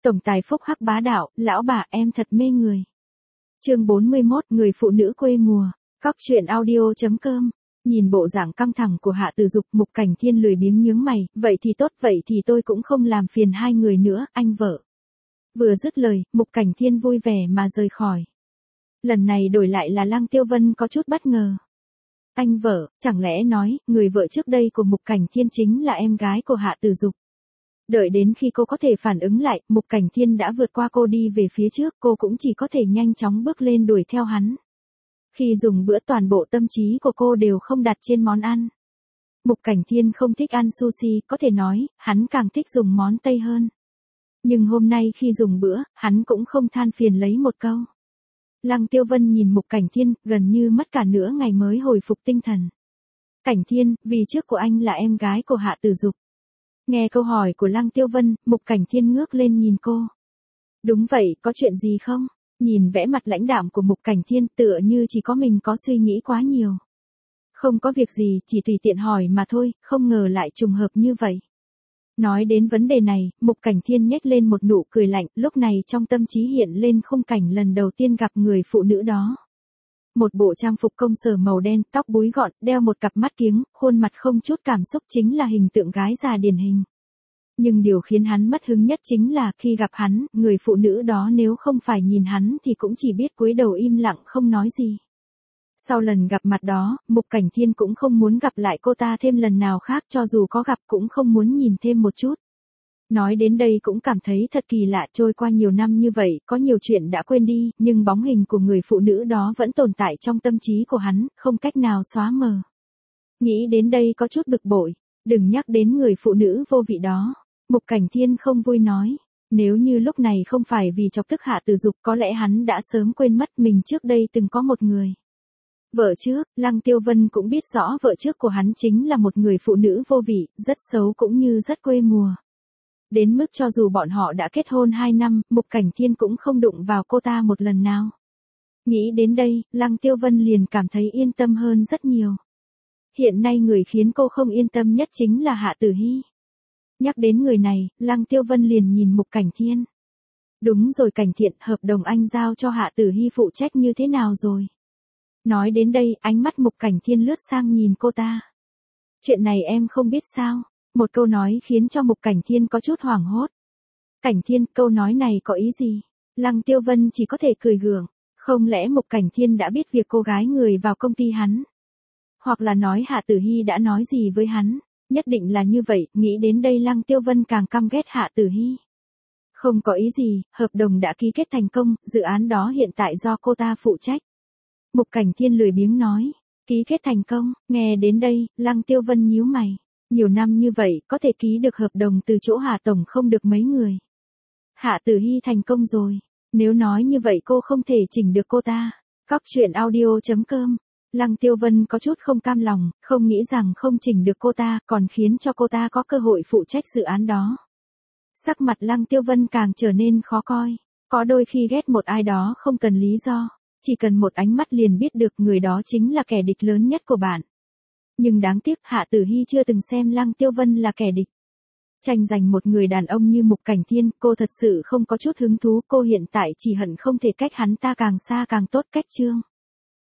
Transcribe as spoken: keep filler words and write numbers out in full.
Tổng tài phúc hắc bá đạo, lão bà em thật mê người. Chương bốn mươi mốt, người phụ nữ quê mùa. Cóc truyện audio.com. Nhìn bộ dạng căng thẳng của Hạ Tử Dục, Mục Cảnh Thiên lười biếng nhướng mày, vậy thì tốt, vậy thì tôi cũng không làm phiền hai người nữa, anh vợ. Vừa dứt lời, Mục Cảnh Thiên vui vẻ mà rời khỏi. Lần này đổi lại là Lăng Tiêu Vân có chút bất ngờ. Anh vợ, chẳng lẽ nói, người vợ trước đây của Mục Cảnh Thiên chính là em gái của Hạ Tử Dục? Đợi đến khi cô có thể phản ứng lại, Mục Cảnh Thiên đã vượt qua cô đi về phía trước, cô cũng chỉ có thể nhanh chóng bước lên đuổi theo hắn. Khi dùng bữa toàn bộ tâm trí của cô đều không đặt trên món ăn. Mục Cảnh Thiên không thích ăn sushi, có thể nói, hắn càng thích dùng món Tây hơn. Nhưng hôm nay khi dùng bữa, hắn cũng không than phiền lấy một câu. Lăng Tiêu Vân nhìn Mục Cảnh Thiên, gần như mất cả nửa ngày mới hồi phục tinh thần. Cảnh Thiên, vì trước của anh là em gái của Hạ Tử Dục. Nghe câu hỏi của Lăng Tiêu Vân, Mục Cảnh Thiên ngước lên nhìn cô. Đúng vậy, có chuyện gì không? Nhìn vẻ mặt lãnh đạm của Mục Cảnh Thiên tựa như chỉ có mình có suy nghĩ quá nhiều. Không có việc gì, chỉ tùy tiện hỏi mà thôi, không ngờ lại trùng hợp như vậy. Nói đến vấn đề này, Mục Cảnh Thiên nhếch lên một nụ cười lạnh, lúc này trong tâm trí hiện lên khung cảnh lần đầu tiên gặp người phụ nữ đó. Một bộ trang phục công sở màu đen, tóc búi gọn, đeo một cặp mắt kiếng, khuôn mặt không chút cảm xúc chính là hình tượng gái già điển hình. Nhưng điều khiến hắn mất hứng nhất chính là khi gặp hắn, người phụ nữ đó nếu không phải nhìn hắn thì cũng chỉ biết cúi đầu im lặng không nói gì. Sau lần gặp mặt đó, Mục Cảnh Thiên cũng không muốn gặp lại cô ta thêm lần nào khác, cho dù có gặp cũng không muốn nhìn thêm một chút. Nói đến đây cũng cảm thấy thật kỳ lạ, trôi qua nhiều năm như vậy, có nhiều chuyện đã quên đi, nhưng bóng hình của người phụ nữ đó vẫn tồn tại trong tâm trí của hắn, không cách nào xóa mờ. Nghĩ đến đây có chút bực bội, đừng nhắc đến người phụ nữ vô vị đó. Mục Cảnh Thiên không vui nói, nếu như lúc này không phải vì chọc tức Hạ Tử Dục có lẽ hắn đã sớm quên mất mình trước đây từng có một người. Vợ trước, Lăng Tiêu Vân cũng biết rõ vợ trước của hắn chính là một người phụ nữ vô vị, rất xấu cũng như rất quê mùa. Đến mức cho dù bọn họ đã kết hôn hai năm, Mục Cảnh Thiên cũng không đụng vào cô ta một lần nào. Nghĩ đến đây, Lăng Tiêu Vân liền cảm thấy yên tâm hơn rất nhiều. Hiện nay người khiến cô không yên tâm nhất chính là Hạ Tử Hy. Nhắc đến người này, Lăng Tiêu Vân liền nhìn Mục Cảnh Thiên. Đúng rồi Cảnh Thiện, hợp đồng anh giao cho Hạ Tử Hy phụ trách như thế nào rồi? Nói đến đây, ánh mắt Mục Cảnh Thiên lướt sang nhìn cô ta. Chuyện này em không biết sao? Một câu nói khiến cho Mục Cảnh Thiên có chút hoảng hốt. Cảnh Thiên, câu nói này có ý gì? Lăng Tiêu Vân chỉ có thể cười gượng. Không lẽ Mục Cảnh Thiên đã biết việc cô gái người vào công ty hắn? Hoặc là nói Hạ Tử Hy đã nói gì với hắn? Nhất định là như vậy, nghĩ đến đây Lăng Tiêu Vân càng căm ghét Hạ Tử Hy. Không có ý gì, hợp đồng đã ký kết thành công, dự án đó hiện tại do cô ta phụ trách. Mục Cảnh Thiên lười biếng nói, ký kết thành công, nghe đến đây, Lăng Tiêu Vân nhíu mày. Nhiều năm như vậy, có thể ký được hợp đồng từ chỗ Hạ Tổng không được mấy người. Hạ Tử Hy thành công rồi, nếu nói như vậy cô không thể chỉnh được cô ta. Cóc truyện audio.com. Lăng Tiêu Vân có chút không cam lòng, không nghĩ rằng không chỉnh được cô ta, còn khiến cho cô ta có cơ hội phụ trách dự án đó. Sắc mặt Lăng Tiêu Vân càng trở nên khó coi, có đôi khi ghét một ai đó không cần lý do, chỉ cần một ánh mắt liền biết được người đó chính là kẻ địch lớn nhất của bạn. Nhưng đáng tiếc Hạ Tử Hy chưa từng xem Lăng Tiêu Vân là kẻ địch. Tranh giành một người đàn ông như Mục Cảnh Thiên, cô thật sự không có chút hứng thú, cô hiện tại chỉ hận không thể cách hắn ta càng xa càng tốt, cách chương.